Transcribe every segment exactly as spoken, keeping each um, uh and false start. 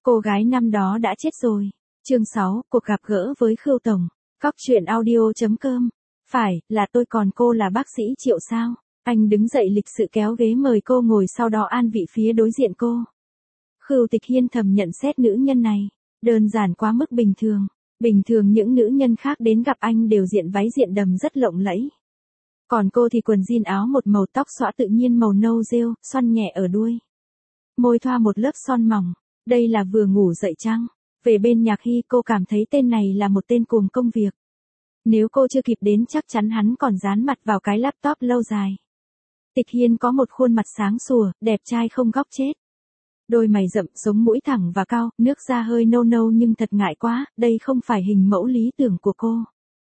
Cô gái năm đó đã chết rồi. Chương sáu, cuộc gặp gỡ với Khưu Tổng. Cóc truyện audio chấm com. Phải, là tôi, còn cô là bác sĩ Triệu sao? Anh đứng dậy lịch sự kéo ghế mời cô ngồi, sau đó an vị phía đối diện cô. Khưu Tịch Hiên thầm nhận xét nữ nhân này, đơn giản quá mức bình thường. Bình thường những nữ nhân khác đến gặp anh đều diện váy diện đầm rất lộng lẫy. Còn cô thì quần jean áo một màu, tóc xõa tự nhiên màu nâu rêu, xoăn nhẹ ở đuôi. Môi thoa một lớp son mỏng. Đây là vừa ngủ dậy chăng? Về bên Nhạc Hy, cô cảm thấy tên này là một tên cuồng công việc. Nếu cô chưa kịp đến chắc chắn hắn còn dán mặt vào cái laptop lâu dài. Tịch Hiên có một khuôn mặt sáng sủa, đẹp trai không góc chết. Đôi mày rậm, sống mũi thẳng và cao, nước da hơi nâu nâu nhưng thật ngại quá, đây không phải hình mẫu lý tưởng của cô.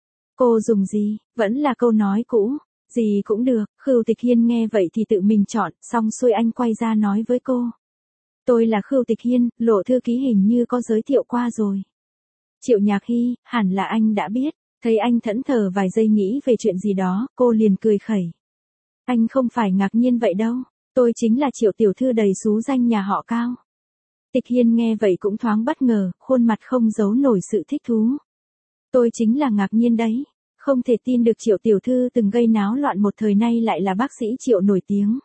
Cô dùng gì? Vẫn là câu nói cũ. Gì cũng được. Khưu Tịch Hiên nghe vậy thì tự mình chọn, xong xuôi anh quay ra nói với cô. Tôi là Khưu Tịch Hiên, Lộ thư ký hình như có giới thiệu qua rồi. Triệu Nhạc Hy, hẳn là anh đã biết. Thấy anh thẫn thờ vài giây nghĩ về chuyện gì đó, cô liền cười khẩy. Anh không phải ngạc nhiên vậy đâu. Tôi chính là Triệu tiểu thư đầy xú danh nhà họ Cao. Tịch Hiên nghe vậy cũng thoáng bất ngờ, khuôn mặt không giấu nổi sự thích thú. Tôi chính là ngạc nhiên đấy. Không thể tin được Triệu tiểu thư từng gây náo loạn một thời nay lại là bác sĩ Triệu nổi tiếng.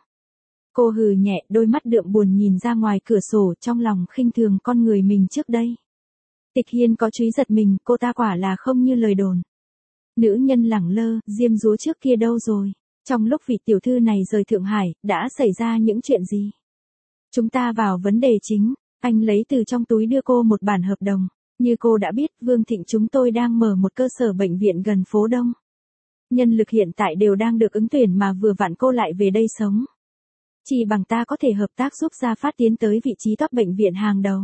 Cô hừ nhẹ, đôi mắt đượm buồn nhìn ra ngoài cửa sổ, trong lòng khinh thường con người mình trước đây. Tịch Hiên có chúy giật mình, cô ta quả là không như lời đồn. Nữ nhân lẳng lơ, diêm dúa trước kia đâu rồi? Trong lúc vị tiểu thư này rời Thượng Hải, đã xảy ra những chuyện gì? Chúng ta vào vấn đề chính. Anh lấy từ trong túi đưa cô một bản hợp đồng. Như cô đã biết, Vương Thịnh chúng tôi đang mở một cơ sở bệnh viện gần phố Đông. Nhân lực hiện tại đều đang được ứng tuyển mà vừa vặn cô lại về đây sống. Chỉ bằng ta có thể hợp tác giúp Gia Phát tiến tới vị trí top bệnh viện hàng đầu.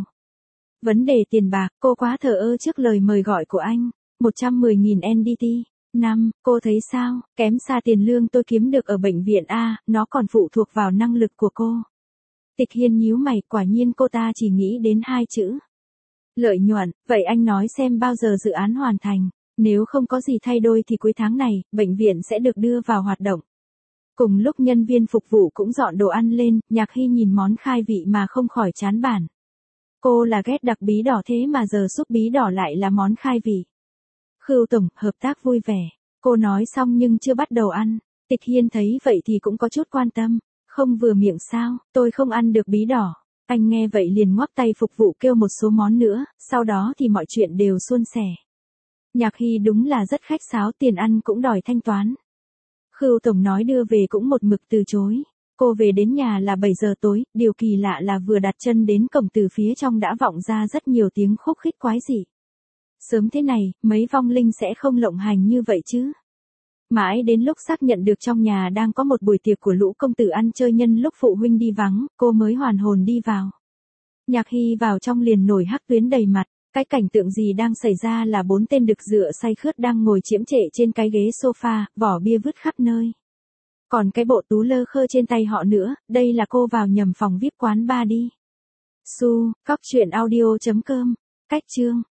Vấn đề tiền bạc, cô quá thờ ơ trước lời mời gọi của anh. một trăm mười nghìn en đê tê. Năm, cô thấy sao? Kém xa tiền lương tôi kiếm được ở bệnh viện A, nó còn phụ thuộc vào năng lực của cô. Tịch Hiên nhíu mày, quả nhiên cô ta chỉ nghĩ đến hai chữ. Lợi nhuận, vậy anh nói xem bao giờ dự án hoàn thành. Nếu không có gì thay đổi thì cuối tháng này, bệnh viện sẽ được đưa vào hoạt động. Cùng lúc nhân viên phục vụ cũng dọn đồ ăn lên, Nhạc Hy nhìn món khai vị mà không khỏi chán bản. Cô là ghét đặc bí đỏ thế mà giờ súp bí đỏ lại là món khai vị. Khưu Tổng, hợp tác vui vẻ. Cô nói xong nhưng chưa bắt đầu ăn. Tịch Hiên thấy vậy thì cũng có chút quan tâm. Không vừa miệng sao, tôi không ăn được bí đỏ. Anh nghe vậy liền ngoắc tay phục vụ kêu một số món nữa, sau đó thì mọi chuyện đều suôn sẻ. Nhạc Hy đúng là rất khách sáo, tiền ăn cũng đòi thanh toán. Khưu Tổng nói đưa về cũng một mực từ chối. Cô về đến nhà là bảy giờ tối, điều kỳ lạ là vừa đặt chân đến cổng từ phía trong đã vọng ra rất nhiều tiếng khúc khích quái dị. Sớm thế này, mấy vong linh sẽ không lộng hành như vậy chứ. Mãi đến lúc xác nhận được trong nhà đang có một buổi tiệc của lũ công tử ăn chơi nhân lúc phụ huynh đi vắng, cô mới hoàn hồn đi vào. Nhạc Hy vào trong liền nổi hắc tuyến đầy mặt. Cái cảnh tượng gì đang xảy ra là bốn tên đực dựa say khướt đang ngồi chiếm trệ trên cái ghế sofa, vỏ bia vứt khắp nơi. Còn cái bộ tú lơ khơ trên tay họ nữa, đây là cô vào nhầm phòng vi ai pi quán bar đi. Su, cóc truyện audio chấm com. Cách chương.